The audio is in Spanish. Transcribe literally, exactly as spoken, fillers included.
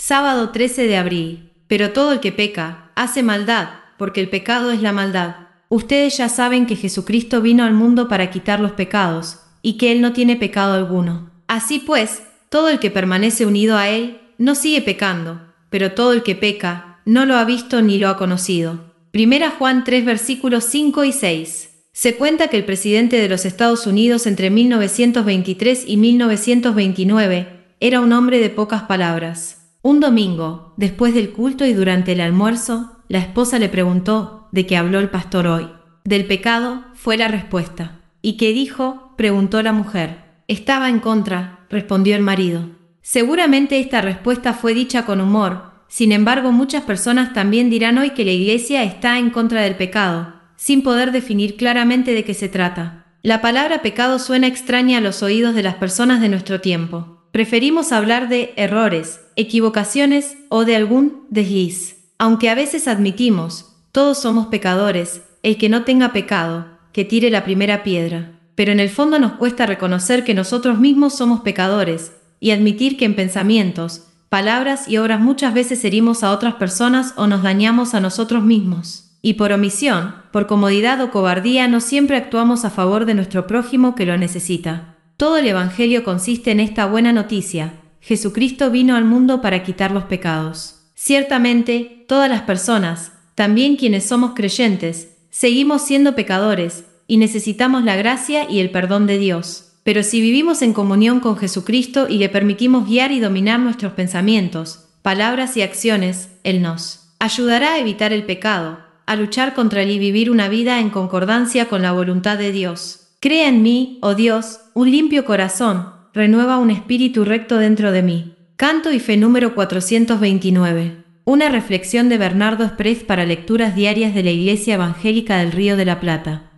Sábado trece de abril. Pero todo el que peca, hace maldad, porque el pecado es la maldad. Ustedes ya saben que Jesucristo vino al mundo para quitar los pecados, y que Él no tiene pecado alguno. Así pues, todo el que permanece unido a Él, no sigue pecando, pero todo el que peca, no lo ha visto ni lo ha conocido. Primera Juan tres versículos cinco y seis. Se cuenta que el presidente de los Estados Unidos entre mil novecientos veintitrés y mil novecientos veintinueve era un hombre de pocas palabras. Un domingo, después del culto y durante el almuerzo, la esposa le preguntó de qué habló el pastor hoy. Del pecado, fue la respuesta. ¿Y qué dijo?, preguntó la mujer. Estaba en contra, respondió el marido. Seguramente esta respuesta fue dicha con humor, sin embargo muchas personas también dirán hoy que la iglesia está en contra del pecado, sin poder definir claramente de qué se trata. La palabra pecado suena extraña a los oídos de las personas de nuestro tiempo. Preferimos hablar de errores, equivocaciones o de algún desliz. Aunque a veces admitimos, todos somos pecadores, el que no tenga pecado, que tire la primera piedra. Pero en el fondo nos cuesta reconocer que nosotros mismos somos pecadores, y admitir que en pensamientos, palabras y obras muchas veces herimos a otras personas o nos dañamos a nosotros mismos. Y por omisión, por comodidad o cobardía no siempre actuamos a favor de nuestro prójimo que lo necesita. Todo el Evangelio consiste en esta buena noticia: Jesucristo vino al mundo para quitar los pecados. Ciertamente, todas las personas, también quienes somos creyentes, seguimos siendo pecadores, y necesitamos la gracia y el perdón de Dios. Pero si vivimos en comunión con Jesucristo y le permitimos guiar y dominar nuestros pensamientos, palabras y acciones, Él nos ayudará a evitar el pecado, a luchar contra él y vivir una vida en concordancia con la voluntad de Dios. Crea en mí, oh Dios, un limpio corazón, renueva un espíritu recto dentro de mí. Canto y fe número cuatrocientos veintinueve. Una reflexión de Bernardo Sprague para lecturas diarias de la Iglesia Evangélica del Río de la Plata.